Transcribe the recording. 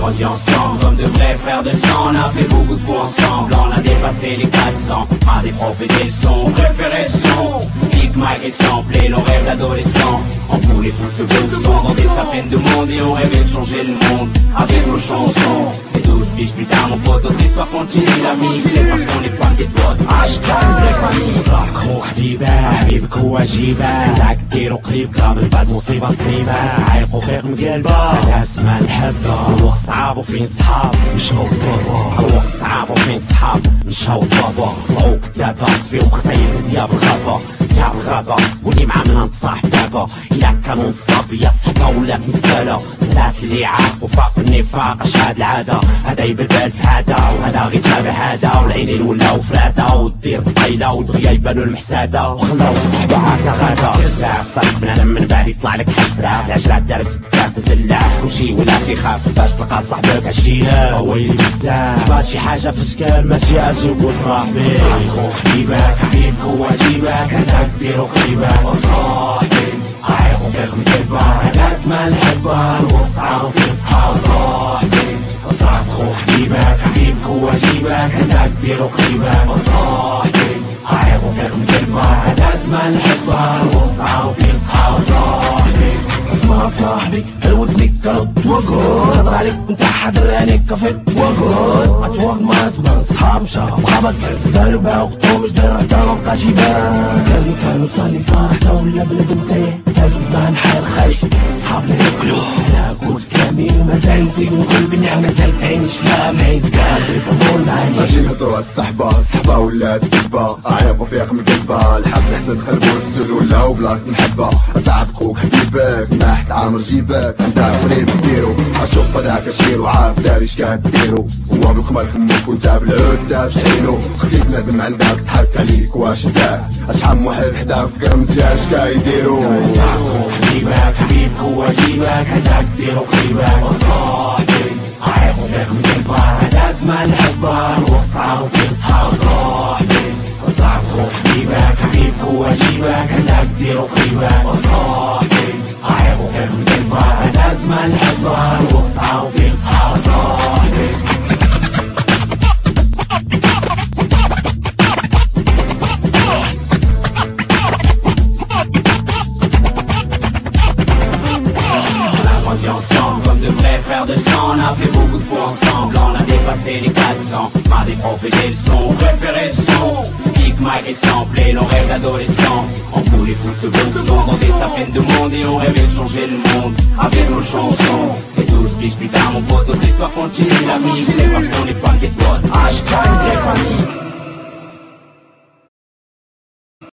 grandi ensemble comme de vrais frères de sang. On a fait beaucoup de coups ensemble, on a dépassé les 400. A des profs et des sons, préférés le son. Big Mike et samplé, nos rêves d'adolescents. On voulait foutre le beau son dans des sapines de monde. Et on rêvait de changer le monde avec nos chansons. Et 12 piges plus tard mon pote, notre histoire continue l'ami. C'est parce qu'on est pas des potes, hashtag vraie famille. صاحبك هو حبيبه، حبيبك هو جيبه، داك ديرو قريب كامل بعد مصيبة تصيبه. عايق وفيق من قلبه، هذا اسمها الحبة. الوقت صعاب وفين صحاب مشاو الضربة، الوقت صعاب وفين صحاب مشاو الضربة. طلعو كدابة فيهم خساير دياب الغابة، دياب الغابة. قولي مع من نتصاحب دابا، إلا كانوا نصاب يا صحبة ولا مزبالة. زلات اللي عاف وفاق النفاق اش هاد العادة، هدا يبدل في عادة وهدا غير تابع هادا. والعينين ولاو فرادة ودير طايلة ودغيا يبانو المحسادة، وخلاو الصحبة هاكا غادا. كزاف صاحب بنادم من بعد يطلع لك حسرة، العشرة دارك ستار تدلع كلشي ولا تيخاف باش تلقى صاحبك عشينا. ويلي بزاف صحبات شي حاجة في شكال ماشي اجي وقول صاحبي. صاحبك وحبيبك، حبيبك هو جيبك، هداك ديرو قريبك. وصاحبي عايق وفيق من قلبك، هدا اسمها الحبة. الوقت صعاب وفين صحاب صاحبي. صاحبك هو حبيبك، حبيبك هو جيبك، هداك ديرو قريبك. وصاحبي عايق وفيق من قلبك، هدا اسمها الحبة. الوقت صعاب وفين صحاب صاحبي. اسمع صاحبي الودني كرد وقول، هضر عليك وانت حاضر عينيك كفيت وقول. اتواق مع زمان صحاب مشاف غابك، دارو باعو قطو مش داير حتى مبقاش يبان. قالو كانوا صالي صار حتى ولا بلد نتايا، تعرف ما نحير خايف صحاب لا ياكلو. انا قلت كلامي ومازال نزيد نقول بالنعمة، مازال عيني شكلام ما يتقال يفضل معايا. ماشي نهضرو على الصحبة، الصحبة ولات كذبة. عايق وفيق من قلبها، الحب حسن خلبو السر ولاو بلاصة المحبة. صاحبك خوك حبيبك ما حد عامر جيبك، انت قريب ديرو. اشوف هداك الشير وعارف داري شكاد ديرو. هو بالخمر خمك وانت بالعود تاف شعينو. خزي بنادم عندك تحك عليك واش داه، اشحال موحل حدا فكر مزيان شكا يديرو. صاحبك حبيبك، حبيبك هو جيبك، هداك ديرو قريبك. وصاحبي عايق وفيق من قلبك، هدا اسمها الحبة. الوقت صعاب وفين صحاب صاحبي. صاحبك هو حبيبك، حبيبك هو جيبك، هداك ديرو قريبك. وصاحبي عايق وفيق من قلبك، هدا اسمها الحبة. الوقت صعاب وفين صحاب صاحبي. Ensemble comme de vrais frères de sang. On a fait beaucoup de coups ensemble, on a dépassé les 400. Pas des profs et des leçons, préférés le son. Big Mike et samplé, nos rêves d'adolescents. On voulait foutre le beau son dans des sapines de monde. Et on rêvait de changer le monde avec nos chansons. Et 12 piges plus tard mon pote, notre histoire continue l'ami. C'est parce qu'on est pas